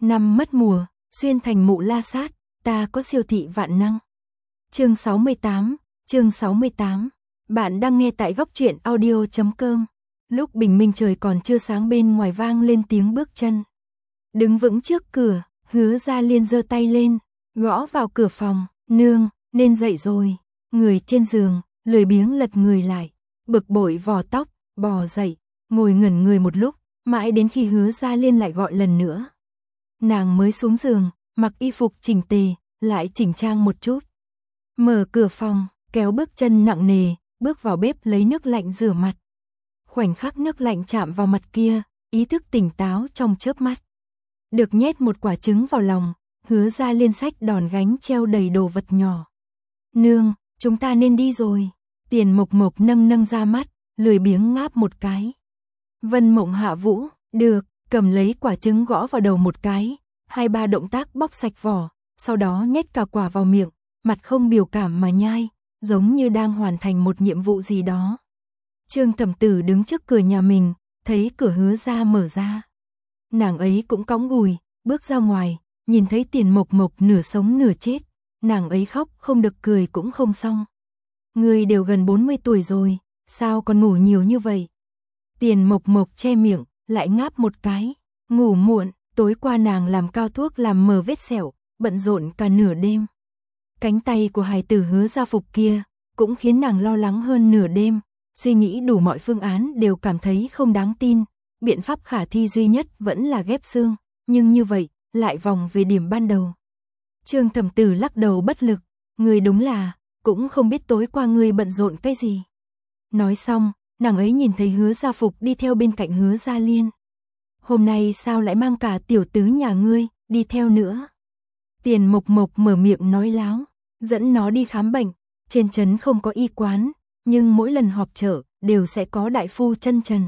Năm mất mùa, xuyên thành mụ la sát, ta có siêu thị vạn năng. Chương 68. Bạn đang nghe tại góc truyện audio.com. Lúc bình minh trời còn chưa sáng bên ngoài vang lên tiếng bước chân. Đứng vững trước cửa, Hứa Gia Liên giơ tay lên, gõ vào cửa phòng, "Nương, nên dậy rồi." Người trên giường, lười biếng lật người lại, bực bội vò tóc, bò dậy, ngồi ngẩn người một lúc, mãi đến khi Hứa Gia Liên lại gọi lần nữa. Nàng mới xuống giường, mặc y phục chỉnh tề, lại chỉnh trang một chút. Mở cửa phòng, kéo bước chân nặng nề, bước vào bếp lấy nước lạnh rửa mặt. Khoảnh khắc nước lạnh chạm vào mặt kia, ý thức tỉnh táo trong chớp mắt. Được nhét một quả trứng vào lòng, Hứa Gia Liên xách đòn gánh treo đầy đồ vật nhỏ. "Nương, chúng ta nên đi rồi." Tiền Mộc Mộc nâng ra mắt, lười biếng ngáp một cái. Vân Mộng hạ vũ, "Được." Cầm lấy quả trứng gõ vào đầu một cái, 2-3 động tác bóc sạch vỏ, sau đó nhét cả quả vào miệng, mặt không biểu cảm mà nhai, giống như đang hoàn thành một nhiệm vụ gì đó. Trương Thẩm Tử đứng trước cửa nhà mình, thấy cửa Hứa ra mở ra. Nàng ấy cũng cõng gùi, bước ra ngoài, nhìn thấy Tiền Mộc Mộc nửa sống nửa chết, nàng ấy khóc không được cười cũng không xong. "Người đều gần 40 tuổi rồi, sao còn ngủ nhiều như vậy?" Tiền Mộc Mộc che miệng, lại ngáp một cái. "Ngủ muộn, tối qua nàng làm cao thuốc làm mờ vết sẹo, bận rộn cả nửa đêm." Cánh tay của hài tử Hứa gia Phục kia cũng khiến nàng lo lắng hơn nửa đêm, suy nghĩ đủ mọi phương án đều cảm thấy không đáng tin, biện pháp khả thi duy nhất vẫn là ghép xương, nhưng như vậy lại vòng về điểm ban đầu. Trương Thẩm Tử lắc đầu bất lực, "Người đúng là cũng không biết tối qua ngươi bận rộn cái gì." Nói xong, nàng ấy nhìn thấy Hứa gia Phục đi theo bên cạnh Hứa Gia Liên. "Hôm nay sao lại mang cả tiểu tứ nhà ngươi đi theo nữa?" Tiền Mộc Mộc mở miệng nói láo, "Dẫn nó đi khám bệnh, trên trấn không có y quán, nhưng mỗi lần họp chợ đều sẽ có đại phu chân trần.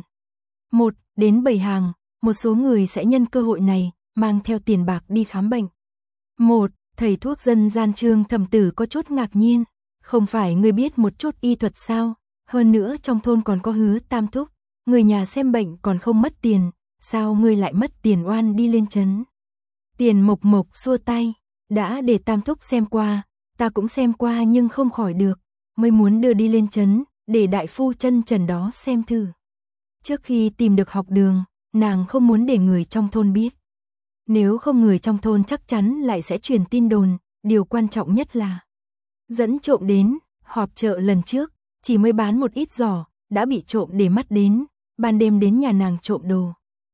1 đến 7 hàng, một số người sẽ nhân cơ hội này mang theo tiền bạc đi khám bệnh." "Một thầy thuốc dân gian." Trương Thẩm Tử có chút ngạc nhiên, "Không phải ngươi biết một chút y thuật sao? Hơn nữa trong thôn còn có Hứa Tam Thúc, người nhà xem bệnh còn không mất tiền, sao ngươi lại mất tiền oan đi lên trấn?" Tiền Mộc Mộc xua tay, "Đã để Tam Thúc xem qua, ta cũng xem qua nhưng không khỏi được, mới muốn đưa đi lên trấn, để đại phu chân trần đó xem thử." Trước khi tìm được học đường, nàng không muốn để người trong thôn biết. Nếu không người trong thôn chắc chắn lại sẽ truyền tin đồn, điều quan trọng nhất là dẫn trộm đến. Họp chợ lần trước, chỉ mới bán một ít giỏ, đã bị trộm để mắt đến, ban đêm đến nhà nàng trộm đồ.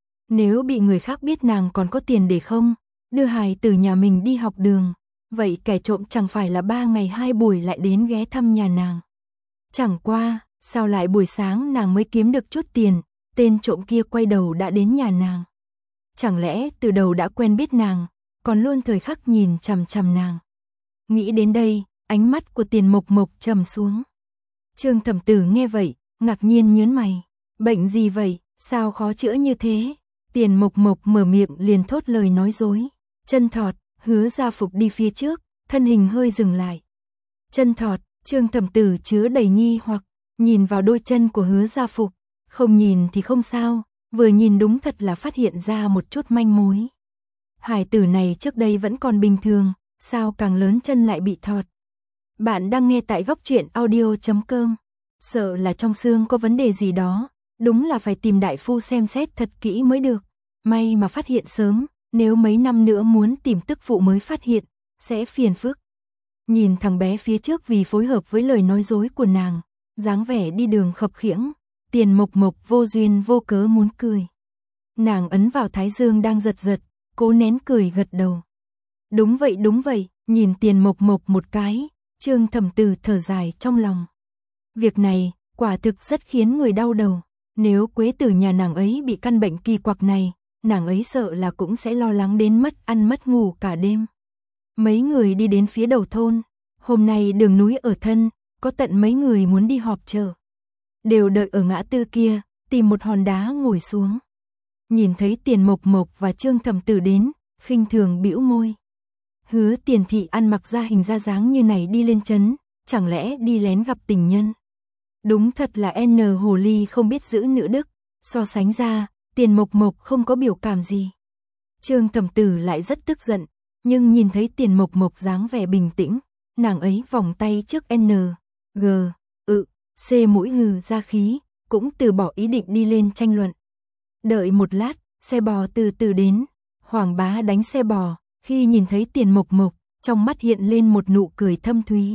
Nếu bị người khác biết nàng còn có tiền để không, đưa hài từ nhà mình đi học đường, vậy kẻ trộm chẳng phải là 3 ngày 2 buổi lại đến ghé thăm nhà nàng. Chẳng qua, sao lại buổi sáng nàng mới kiếm được chút tiền, tên trộm kia quay đầu đã đến nhà nàng. Chẳng lẽ từ đầu đã quen biết nàng, còn luôn thời khắc nhìn chằm chằm nàng. Nghĩ đến đây, ánh mắt của Tiền Mộc Mộc trầm xuống. Trương Thẩm Tử nghe vậy, ngạc nhiên nhướng mày, "Bệnh gì vậy, sao khó chữa như thế?" Tiền Mộc Mộc mở miệng liền thốt lời nói dối. "Chân thọt." Hứa gia Phục đi phía trước, thân hình hơi dừng lại. "Chân thọt?" Trương Thẩm Tử chứa đầy nghi hoặc, nhìn vào đôi chân của Hứa gia Phục, không nhìn thì không sao, vừa nhìn đúng thật là phát hiện ra một chút manh mối. Hải tử này trước đây vẫn còn bình thường, sao càng lớn chân lại bị thọt? Bạn đang nghe tại góc truyện audio.com. Sợ là trong xương có vấn đề gì đó, đúng là phải tìm đại phu xem xét thật kỹ mới được. May mà phát hiện sớm, nếu mấy năm nữa muốn tìm tức phụ mới phát hiện, sẽ phiền phức. Nhìn thằng bé phía trước vì phối hợp với lời nói dối của nàng, dáng vẻ đi đường khập khiễng, Tiền Mộc Mộc vô duyên vô cớ muốn cười. Nàng ấn vào thái dương đang giật giật, cố nén cười gật đầu. Đúng vậy, nhìn Tiền Mộc Mộc một cái, Trương Thẩm Tử thở dài trong lòng. Việc này, quả thực rất khiến người đau đầu. Nếu quế tử nhà nàng ấy bị căn bệnh kỳ quặc này, nàng ấy sợ là cũng sẽ lo lắng đến mất ăn mất ngủ cả đêm. Mấy người đi đến phía đầu thôn, hôm nay đường núi ở thân, có tận mấy người muốn đi họp chợ. Đều đợi ở ngã tư kia, tìm một hòn đá ngồi xuống. Nhìn thấy Tiền Mộc Mộc và Trương Thẩm Tử đến, khinh thường bĩu môi. Hứa Tiền thị ăn mặc ra hình ra dáng như này đi lên trấn, chẳng lẽ đi lén gặp tình nhân? Đúng thật là N hồ ly không biết giữ nữ đức, so sánh ra, Tiền Mộc Mộc không có biểu cảm gì. Trương Thẩm Tử lại rất tức giận, nhưng nhìn thấy Tiền Mộc Mộc dáng vẻ bình tĩnh, nàng ấy vòng tay trước G, C mũi hừ ra khí, cũng từ bỏ ý định đi lên tranh luận. Đợi một lát, xe bò từ từ đến, Hoàng Bá đánh xe bò, khi nhìn thấy Tiền Mộc Mộc, trong mắt hiện lên một nụ cười thâm thúy.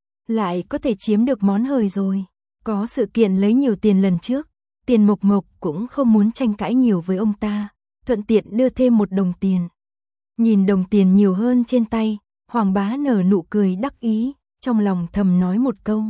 Lại có thể chiếm được món hời rồi, có sự kiện lấy nhiều tiền lần trước, Tiền Mộc Mộc cũng không muốn tranh cãi nhiều với ông ta, thuận tiện đưa thêm một đồng tiền. Nhìn đồng tiền nhiều hơn trên tay, Hoàng Bá nở nụ cười đắc ý, trong lòng thầm nói một câu.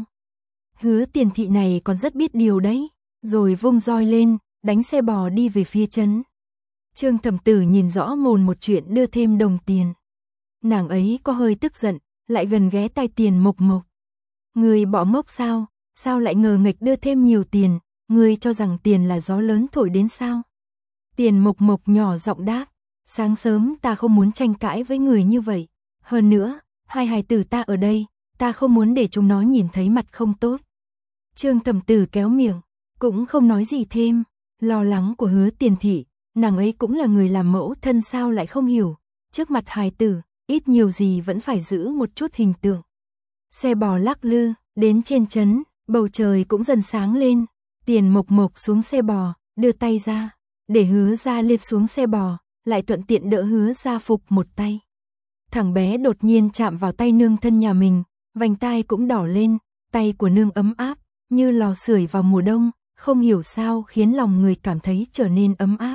Hứa Tiền thị này còn rất biết điều đấy, rồi vung roi lên, đánh xe bò đi về phía trấn. Trương Thẩm Tử nhìn rõ mồn một chuyện đưa thêm đồng tiền. Nàng ấy có hơi tức giận, lại gần ghé tai Tiền Mộc Mộc. Người bỏ ngốc sao, sao lại ngờ nghịch đưa thêm nhiều tiền, người cho rằng tiền là gió lớn thổi đến sao? Tiền Mộc Mộc nhỏ giọng đáp, sáng sớm ta không muốn tranh cãi với người như vậy. Hơn nữa, hai hài tử ta ở đây, ta không muốn để chúng nó nhìn thấy mặt không tốt. Trương Thẩm Tử kéo miệng, cũng không nói gì thêm, lo lắng của Hứa Tiền thị, nàng ấy cũng là người làm mẫu thân sao lại không hiểu, trước mặt hài tử, ít nhiều gì vẫn phải giữ một chút hình tượng. Xe bò lắc lư, đến trên trấn, bầu trời cũng dần sáng lên, Tiền Mộc Mộc xuống xe bò, đưa tay ra, để Hứa Gia Liệt xuống xe bò, lại thuận tiện đỡ Hứa Gia Phục một tay. Thằng bé đột nhiên chạm vào tay nương thân nhà mình, vành tai cũng đỏ lên, tay của nương ấm áp, như lò sưởi vào mùa đông, không hiểu sao khiến lòng người cảm thấy trở nên ấm áp.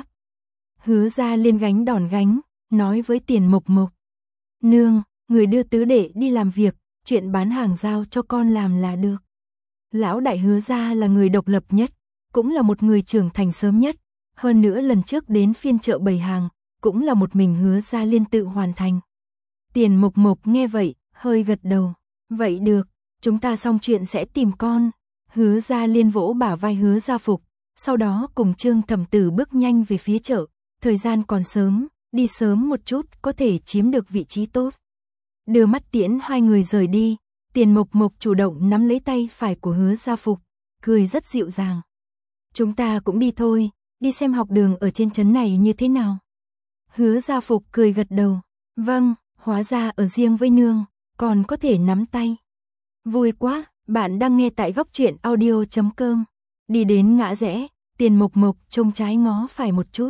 Hứa Gia Liên gánh đòn gánh, nói với Tiền Mộc Mộc. Nương, người đưa tứ đệ đi làm việc, chuyện bán hàng giao cho con làm là được. Lão đại Hứa Gia là người độc lập nhất, cũng là một người trưởng thành sớm nhất. Hơn nữa lần trước đến phiên chợ bày hàng, cũng là một mình Hứa Gia Liên tự hoàn thành. Tiền Mộc Mộc nghe vậy, hơi gật đầu. Vậy được, chúng ta xong chuyện sẽ tìm con. Hứa Gia Liên vỗ bả vai Hứa Gia Phục, sau đó cùng Trương Thẩm Tử bước nhanh về phía chợ. Thời gian còn sớm, đi sớm một chút có thể chiếm được vị trí tốt. Đưa mắt tiễn hai người rời đi, Tiền Mộc Mộc chủ động nắm lấy tay phải của Hứa Gia Phục, cười rất dịu dàng. Chúng ta cũng đi thôi, đi xem học đường ở trên trấn này như thế nào. Hứa Gia Phục cười gật đầu, vâng, hóa ra ở riêng với nương, còn có thể nắm tay. Vui quá, bạn đang nghe tại góc truyện audio.com. Đi đến ngã rẽ, Tiền Mộc Mộc trông trái ngó phải một chút.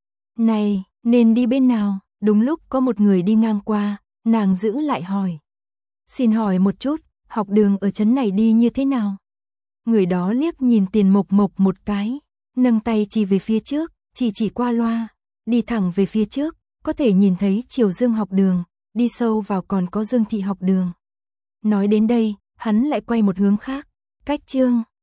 Này, nên đi bên nào? Đúng lúc có một người đi ngang qua, nàng giữ lại hỏi. Xin hỏi một chút, học đường ở trấn này đi như thế nào? Người đó liếc nhìn Tiền Mộc Mộc một cái, nâng tay chỉ về phía trước, chỉ qua loa, đi thẳng về phía trước, có thể nhìn thấy Triều Dương học đường, đi sâu vào còn có Dương thị học đường. Nói đến đây, hắn lại quay một hướng khác, cách Trương